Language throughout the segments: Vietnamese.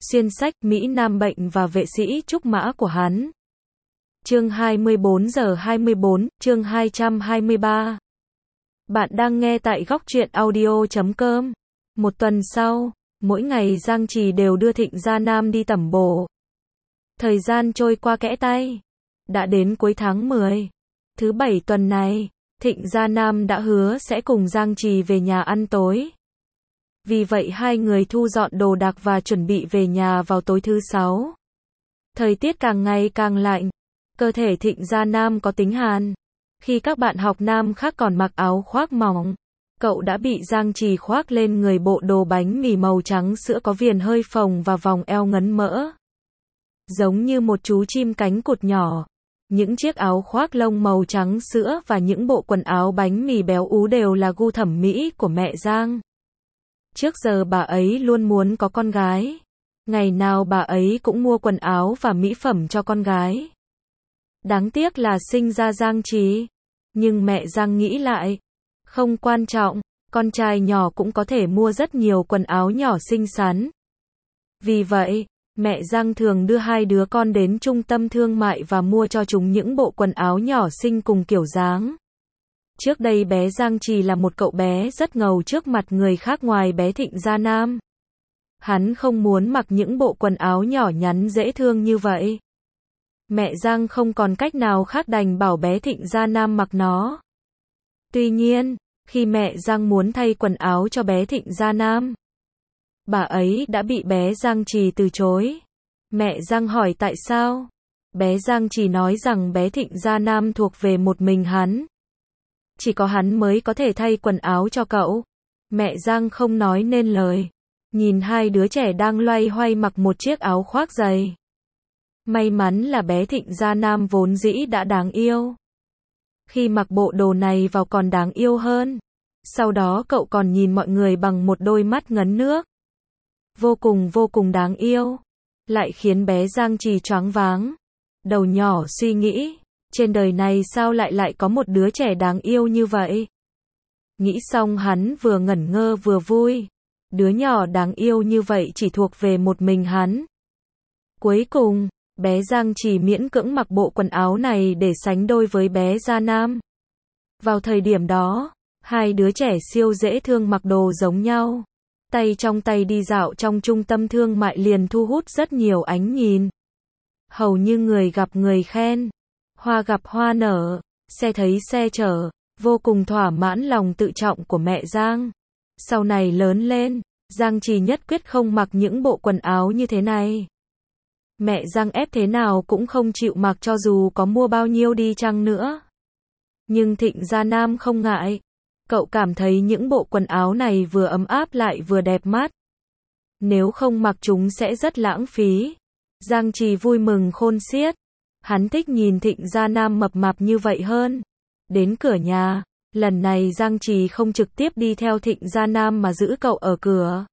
xuyên sách Mỹ Nam bệnh và vệ sĩ trúc mã của hắn. Chương 24 giờ 24, chương 223. Bạn đang nghe tại góc truyện audio.com. Một tuần sau, mỗi ngày Giang Trì đều đưa Thịnh Gia Nam đi tẩm bổ. Thời gian trôi qua kẽ tay. Đã đến cuối tháng 10. Thứ bảy tuần này, Thịnh Gia Nam đã hứa sẽ cùng Giang Trì về nhà ăn tối. Vì vậy hai người thu dọn đồ đạc và chuẩn bị về nhà vào tối thứ sáu. Thời tiết càng ngày càng lạnh. Cơ thể Thịnh Gia Nam có tính hàn. Khi các bạn học nam khác còn mặc áo khoác mỏng, cậu đã bị Giang Trì khoác lên người bộ đồ bánh mì màu trắng sữa có viền hơi phồng và vòng eo ngấn mỡ. Giống như một chú chim cánh cụt nhỏ. Những chiếc áo khoác lông màu trắng sữa và những bộ quần áo bánh mì béo ú đều là gu thẩm mỹ của mẹ Giang. Trước giờ bà ấy luôn muốn có con gái. Ngày nào bà ấy cũng mua quần áo và mỹ phẩm cho con gái. Đáng tiếc là sinh ra Giang Trì. Nhưng mẹ Giang nghĩ lại. Không quan trọng, con trai nhỏ cũng có thể mua rất nhiều quần áo nhỏ xinh xắn. Vì vậy, mẹ Giang thường đưa hai đứa con đến trung tâm thương mại và mua cho chúng những bộ quần áo nhỏ xinh cùng kiểu dáng. Trước đây bé Giang Trì là một cậu bé rất ngầu trước mặt người khác ngoài bé Thịnh Gia Nam. Hắn không muốn mặc những bộ quần áo nhỏ nhắn dễ thương như vậy. Mẹ Giang không còn cách nào khác đành bảo bé Thịnh Gia Nam mặc nó. Tuy nhiên, khi mẹ Giang muốn thay quần áo cho bé Thịnh Gia Nam, bà ấy đã bị bé Giang Trì từ chối. Mẹ Giang hỏi tại sao? Bé Giang Trì nói rằng bé Thịnh Gia Nam thuộc về một mình hắn. Chỉ có hắn mới có thể thay quần áo cho cậu. Mẹ Giang không nói nên lời. Nhìn hai đứa trẻ đang loay hoay mặc một chiếc áo khoác dày. May mắn là bé Thịnh Gia Nam vốn dĩ đã đáng yêu. Khi mặc bộ đồ này vào còn đáng yêu hơn. Sau đó cậu còn nhìn mọi người bằng một đôi mắt ngấn nước. Vô cùng đáng yêu. Lại khiến bé Giang Trì choáng váng. Đầu nhỏ suy nghĩ. Trên đời này sao lại có một đứa trẻ đáng yêu như vậy? Nghĩ xong hắn vừa ngẩn ngơ vừa vui. Đứa nhỏ đáng yêu như vậy chỉ thuộc về một mình hắn. Cuối cùng, bé Giang Trì miễn cưỡng mặc bộ quần áo này để sánh đôi với bé Gia Nam. Vào thời điểm đó, hai đứa trẻ siêu dễ thương mặc đồ giống nhau. Tay trong tay đi dạo trong trung tâm thương mại liền thu hút rất nhiều ánh nhìn. Hầu như người gặp người khen. Hoa gặp hoa nở, xe thấy xe chở, vô cùng thỏa mãn lòng tự trọng của mẹ Giang. Sau này lớn lên, Giang Trì nhất quyết không mặc những bộ quần áo như thế này. Mẹ Giang ép thế nào cũng không chịu mặc cho dù có mua bao nhiêu đi chăng nữa. Nhưng Thịnh Gia Nam không ngại. Cậu cảm thấy những bộ quần áo này vừa ấm áp lại vừa đẹp mắt. Nếu không mặc chúng sẽ rất lãng phí. Giang Trì vui mừng khôn xiết. Hắn thích nhìn Thịnh Gia Nam mập mạp như vậy hơn. Đến cửa nhà, lần này Giang Trì không trực tiếp đi theo Thịnh Gia Nam mà giữ cậu ở cửa.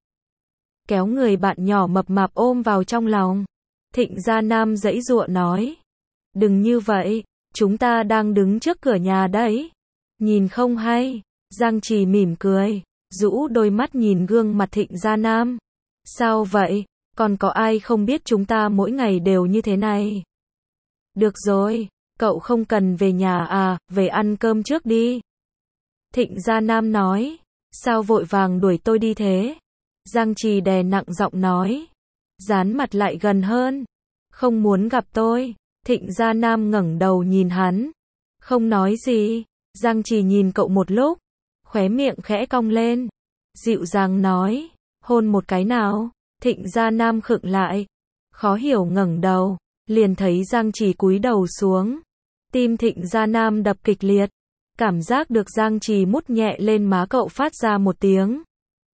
Kéo người bạn nhỏ mập mạp ôm vào trong lòng. Thịnh Gia Nam giãy giụa nói. Đừng như vậy, chúng ta đang đứng trước cửa nhà đấy. Nhìn không hay. Giang Trì mỉm cười, rũ đôi mắt nhìn gương mặt Thịnh Gia Nam. Sao vậy? Còn có ai không biết chúng ta mỗi ngày đều như thế này? Được rồi, cậu không cần về nhà à, về ăn cơm trước đi. Thịnh Gia Nam nói, sao vội vàng đuổi tôi đi thế? Giang Trì đè nặng giọng nói, dán mặt lại gần hơn. Không muốn gặp tôi. Thịnh Gia Nam ngẩng đầu nhìn hắn. Không nói gì. Giang Trì nhìn cậu một lúc. Khóe miệng khẽ cong lên. Dịu dàng nói, hôn một cái nào. Thịnh Gia Nam khựng lại. Khó hiểu ngẩng đầu. Liền thấy Giang Trì cúi đầu xuống. Tim Thịnh Gia Nam đập kịch liệt. Cảm giác được Giang Trì mút nhẹ lên má cậu phát ra một tiếng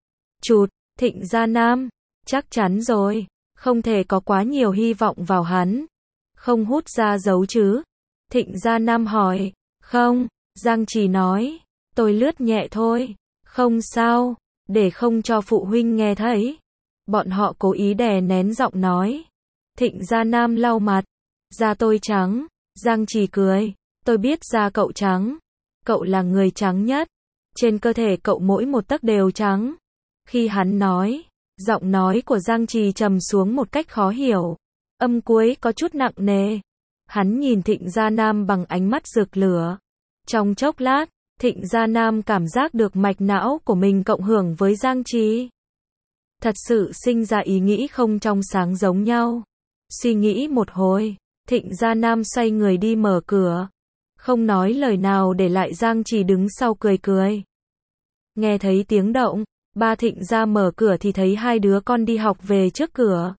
chụt. Thịnh Gia Nam, chắc chắn rồi, không thể có quá nhiều hy vọng vào hắn. Không hút ra dấu chứ? Thịnh Gia Nam hỏi. Không, Giang Trì nói, tôi lướt nhẹ thôi. Không sao, để không cho phụ huynh nghe thấy. Bọn họ cố ý đè nén giọng nói. Thịnh Gia Nam lau mặt. Da tôi trắng. Giang Trì cười. Tôi biết da cậu trắng. Cậu là người trắng nhất. Trên cơ thể cậu mỗi một tấc đều trắng. Khi hắn nói, Giọng nói của Giang Trì trầm xuống một cách khó hiểu. Âm cuối có chút nặng nề. Hắn nhìn Thịnh Gia Nam bằng ánh mắt rực lửa. Trong chốc lát, Thịnh Gia Nam cảm giác được mạch não của mình cộng hưởng với Giang Trì. Thật sự sinh ra ý nghĩ không trong sáng giống nhau. Suy nghĩ một hồi, Thịnh Gia Nam xoay người đi mở cửa. Không nói lời nào để lại Giang Trì đứng sau cười cười. Nghe thấy tiếng động, ba Thịnh Gia mở cửa thì thấy hai đứa con đi học về trước cửa.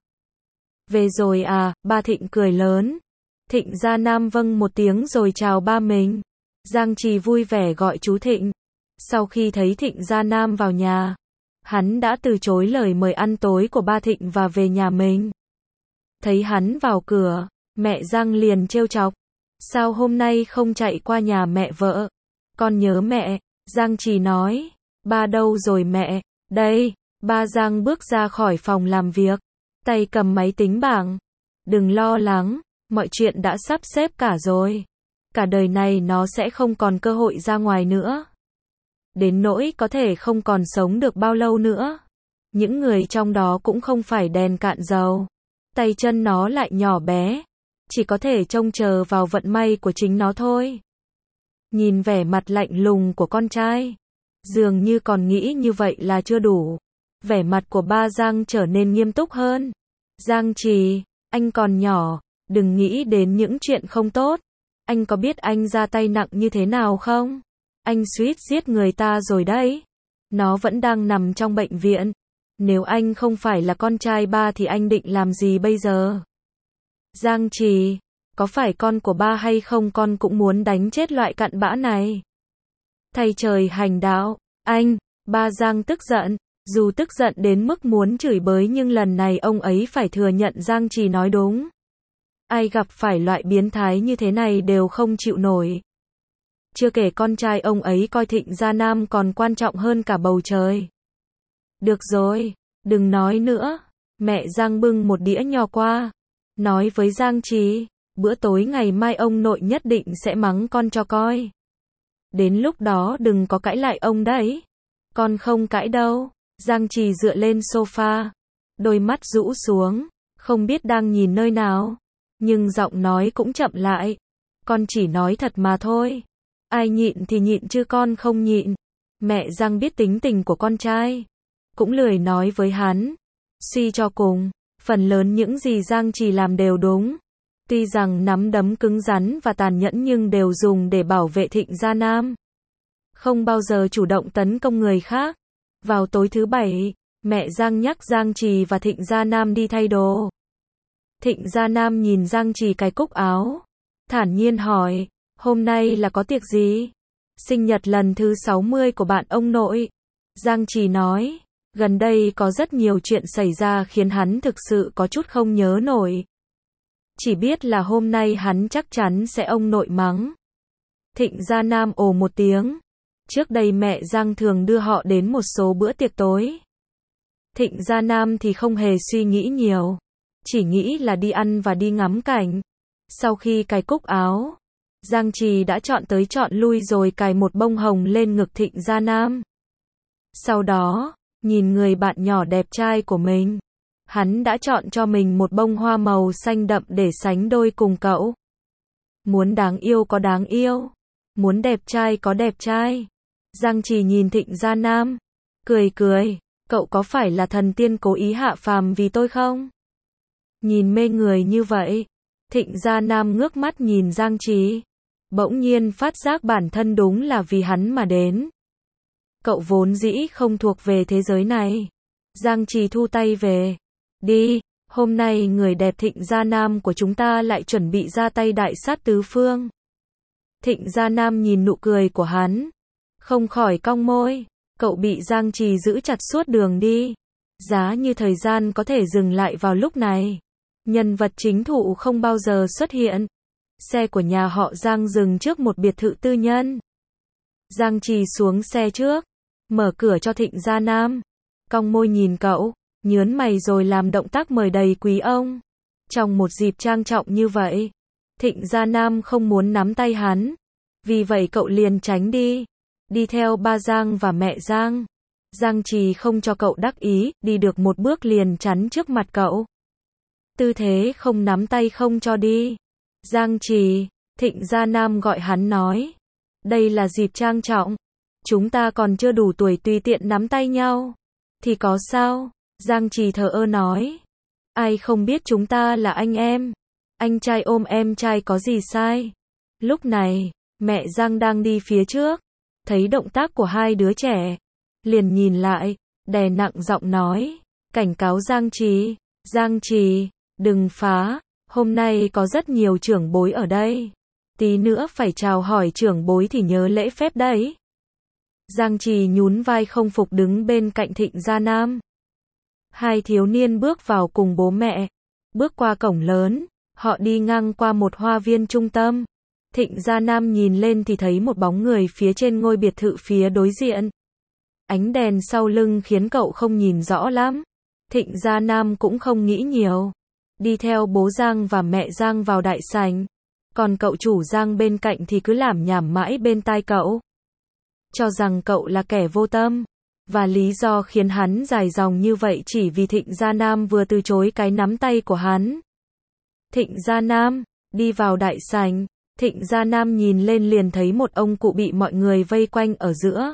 Về rồi à, ba Thịnh cười lớn. Thịnh Gia Nam vâng một tiếng rồi chào ba mình. Giang Trì vui vẻ gọi chú Thịnh. Sau khi thấy Thịnh Gia Nam vào nhà, hắn đã từ chối lời mời ăn tối của ba Thịnh và về nhà mình. Thấy hắn vào cửa, mẹ Giang liền trêu chọc. Sao hôm nay không chạy qua nhà mẹ vợ? Con nhớ mẹ, Giang Trì nói. Ba đâu rồi mẹ? Đây, ba Giang bước ra khỏi phòng làm việc, tay cầm máy tính bảng. Đừng lo lắng, mọi chuyện đã sắp xếp cả rồi. Cả đời này nó sẽ không còn cơ hội ra ngoài nữa. Đến nỗi có thể không còn sống được bao lâu nữa. Những người trong đó cũng không phải đèn cạn dầu. Tay chân nó lại nhỏ bé. Chỉ có thể trông chờ vào vận may của chính nó thôi. Nhìn vẻ mặt lạnh lùng của con trai, dường như còn nghĩ như vậy là chưa đủ. Vẻ mặt của ba Giang trở nên nghiêm túc hơn. Giang Trì, anh còn nhỏ, đừng nghĩ đến những chuyện không tốt. Anh có biết anh ra tay nặng như thế nào không? Anh suýt giết người ta rồi đấy. Nó vẫn đang nằm trong bệnh viện. Nếu anh không phải là con trai ba thì anh định làm gì bây giờ? Giang Trì, có phải con của ba hay không con cũng muốn đánh chết loại cặn bã này? Thầy trời hành đạo, anh, ba Giang tức giận. Dù tức giận đến mức muốn chửi bới nhưng lần này ông ấy phải thừa nhận Giang Trì nói đúng. Ai gặp phải loại biến thái như thế này đều không chịu nổi. Chưa kể con trai ông ấy coi Thịnh Gia Nam còn quan trọng hơn cả bầu trời. Được rồi, đừng nói nữa. Mẹ Giang bưng một đĩa nho qua, nói với Giang Trì, bữa tối ngày mai ông nội nhất định sẽ mắng con cho coi. Đến lúc đó đừng có cãi lại ông đấy. Con không cãi đâu. Giang Trì dựa lên sofa, đôi mắt rũ xuống, không biết đang nhìn nơi nào, nhưng giọng nói cũng chậm lại. Con chỉ nói thật mà thôi. Ai nhịn thì nhịn chứ con không nhịn. Mẹ Giang biết tính tình của con trai, cũng lười nói với hắn. Suy cho cùng, phần lớn những gì Giang Trì làm đều đúng. Tuy rằng nắm đấm cứng rắn và tàn nhẫn nhưng đều dùng để bảo vệ Thịnh Gia Nam. Không bao giờ chủ động tấn công người khác. Vào tối thứ bảy, mẹ Giang nhắc Giang Trì và Thịnh Gia Nam đi thay đồ. Thịnh Gia Nam nhìn Giang Trì cài cúc áo, thản nhiên hỏi, hôm nay là có tiệc gì? Sinh nhật lần thứ 60 của bạn ông nội. Giang Trì nói, gần đây có rất nhiều chuyện xảy ra khiến hắn thực sự có chút không nhớ nổi. Chỉ biết là hôm nay hắn chắc chắn sẽ ông nội mắng. Thịnh Gia Nam ồ một tiếng. Trước đây mẹ Giang thường đưa họ đến một số bữa tiệc tối. Thịnh Gia Nam thì không hề suy nghĩ nhiều. Chỉ nghĩ là đi ăn và đi ngắm cảnh. Sau khi cài cúc áo, Giang Trì đã chọn tới chọn lui rồi cài một bông hồng lên ngực Thịnh Gia Nam. Sau đó, nhìn người bạn nhỏ đẹp trai của mình, hắn đã chọn cho mình một bông hoa màu xanh đậm để sánh đôi cùng cậu. Muốn đáng yêu có đáng yêu, muốn đẹp trai có đẹp trai. Giang Trì nhìn Thịnh Gia Nam, cười cười, cậu có phải là thần tiên cố ý hạ phàm vì tôi không? Nhìn mê người như vậy, Thịnh Gia Nam ngước mắt nhìn Giang Trì, bỗng nhiên phát giác bản thân đúng là vì hắn mà đến. Cậu vốn dĩ không thuộc về thế giới này. Giang Trì thu tay về. Đi, hôm nay người đẹp Thịnh Gia Nam của chúng ta lại chuẩn bị ra tay đại sát tứ phương. Thịnh Gia Nam nhìn nụ cười của hắn, không khỏi cong môi. Cậu bị Giang Trì giữ chặt suốt đường đi. Giá như thời gian có thể dừng lại vào lúc này. Nhân vật chính thụ không bao giờ xuất hiện. Xe của nhà họ Giang dừng trước một biệt thự tư nhân. Giang Trì xuống xe trước, mở cửa cho Thịnh Gia Nam, cong môi nhìn cậu, nhớn mày rồi làm động tác mời đầy quý ông. Trong một dịp trang trọng như vậy, Thịnh Gia Nam không muốn nắm tay hắn, vì vậy cậu liền tránh đi, đi theo ba Giang và mẹ Giang. Giang Trì không cho cậu đắc ý, đi được một bước liền chắn trước mặt cậu. Tư thế không nắm tay không cho đi. Giang Trì, Thịnh Gia Nam gọi hắn nói. Đây là dịp trang trọng. Chúng ta còn chưa đủ tuổi tùy tiện nắm tay nhau. Thì có sao? Giang Trì thờ ơ nói. Ai không biết chúng ta là anh em. Anh trai ôm em trai có gì sai. Lúc này, mẹ Giang đang đi phía trước. Thấy động tác của hai đứa trẻ. Liền nhìn lại, đè nặng giọng nói. Cảnh cáo Giang Trì. Giang Trì, đừng phá. Hôm nay có rất nhiều trưởng bối ở đây. Tí nữa phải chào hỏi trưởng bối thì nhớ lễ phép đấy. Giang Trì nhún vai không phục đứng bên cạnh Thịnh Gia Nam. Hai thiếu niên bước vào cùng bố mẹ. Bước qua cổng lớn, họ đi ngang qua một hoa viên trung tâm. Thịnh Gia Nam nhìn lên thì thấy một bóng người phía trên ngôi biệt thự phía đối diện. Ánh đèn sau lưng khiến cậu không nhìn rõ lắm. Thịnh Gia Nam cũng không nghĩ nhiều. Đi theo bố Giang và mẹ Giang vào đại sảnh. Còn cậu chủ Giang bên cạnh thì cứ lảm nhảm mãi bên tai cậu. Cho rằng cậu là kẻ vô tâm. Và lý do khiến hắn dài dòng như vậy chỉ vì Thịnh Gia Nam vừa từ chối cái nắm tay của hắn. Thịnh Gia Nam, đi vào đại sảnh. Thịnh Gia Nam nhìn lên liền thấy một ông cụ bị mọi người vây quanh ở giữa.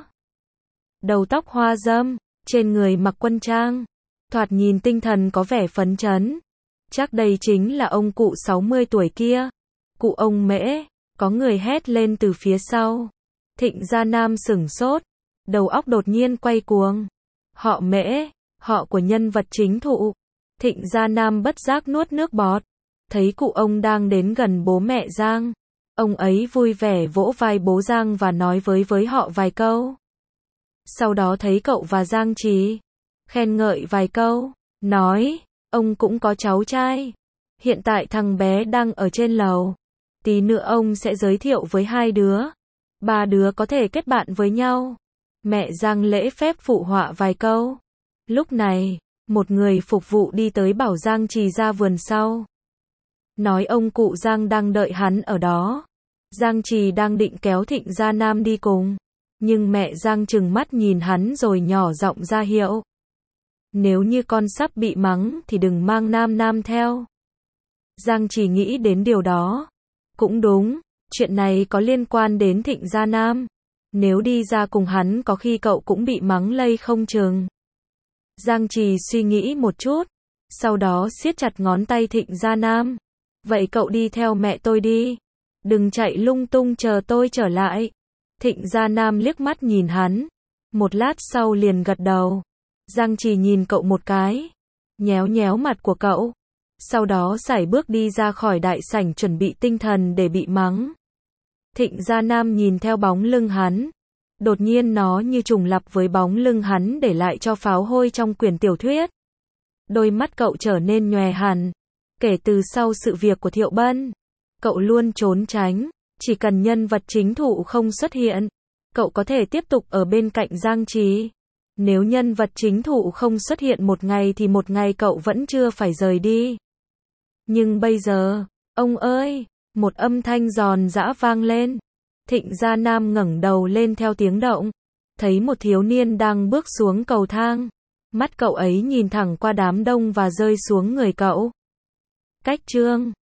Đầu tóc hoa râm, trên người mặc quân trang. Thoạt nhìn tinh thần có vẻ phấn chấn. Chắc đây chính là ông cụ 60 tuổi kia. Cụ ông Mễ, có người hét lên từ phía sau. Thịnh Gia Nam sửng sốt, đầu óc đột nhiên quay cuồng. Họ Mễ, họ của nhân vật chính thụ. Thịnh Gia Nam bất giác nuốt nước bọt. Thấy cụ ông đang đến gần bố mẹ Giang. Ông ấy vui vẻ vỗ vai bố Giang và nói với họ vài câu. Sau đó thấy cậu và Giang Trì, khen ngợi vài câu, nói, ông cũng có cháu trai. Hiện tại thằng bé đang ở trên lầu. Tí nữa ông sẽ giới thiệu với hai đứa. Ba đứa có thể kết bạn với nhau. Mẹ Giang lễ phép phụ họa vài câu. Lúc này, một người phục vụ đi tới bảo Giang Trì ra vườn sau. Nói ông cụ Giang đang đợi hắn ở đó. Giang Trì đang định kéo Thịnh Gia Nam đi cùng. Nhưng mẹ Giang trừng mắt nhìn hắn rồi nhỏ giọng ra hiệu. Nếu như con sắp bị mắng thì đừng mang Nam Nam theo. Giang Trì nghĩ đến điều đó. Cũng đúng, chuyện này có liên quan đến Thịnh Gia Nam. Nếu đi ra cùng hắn có khi cậu cũng bị mắng lây không chừng. Giang Trì suy nghĩ một chút. Sau đó siết chặt ngón tay Thịnh Gia Nam. Vậy cậu đi theo mẹ tôi đi. Đừng chạy lung tung chờ tôi trở lại. Thịnh Gia Nam liếc mắt nhìn hắn. Một lát sau liền gật đầu. Giang Trì nhìn cậu một cái. Nhéo nhéo mặt của cậu. Sau đó sải bước đi ra khỏi đại sảnh chuẩn bị tinh thần để bị mắng. Thịnh Gia Nam nhìn theo bóng lưng hắn. Đột nhiên nó như trùng lặp với bóng lưng hắn để lại cho Pháo Hôi trong quyển tiểu thuyết. Đôi mắt cậu trở nên nhòe hẳn. Kể từ sau sự việc của Thiệu Bân, cậu luôn trốn tránh. Chỉ cần nhân vật chính thụ không xuất hiện, cậu có thể tiếp tục ở bên cạnh Giang Trì. Nếu nhân vật chính thụ không xuất hiện một ngày thì một ngày cậu vẫn chưa phải rời đi. Nhưng bây giờ, ông ơi, một âm thanh giòn giã vang lên. Thịnh Gia Nam ngẩng đầu lên theo tiếng động. Thấy một thiếu niên đang bước xuống cầu thang. Mắt cậu ấy nhìn thẳng qua đám đông và rơi xuống người cậu. Cách chương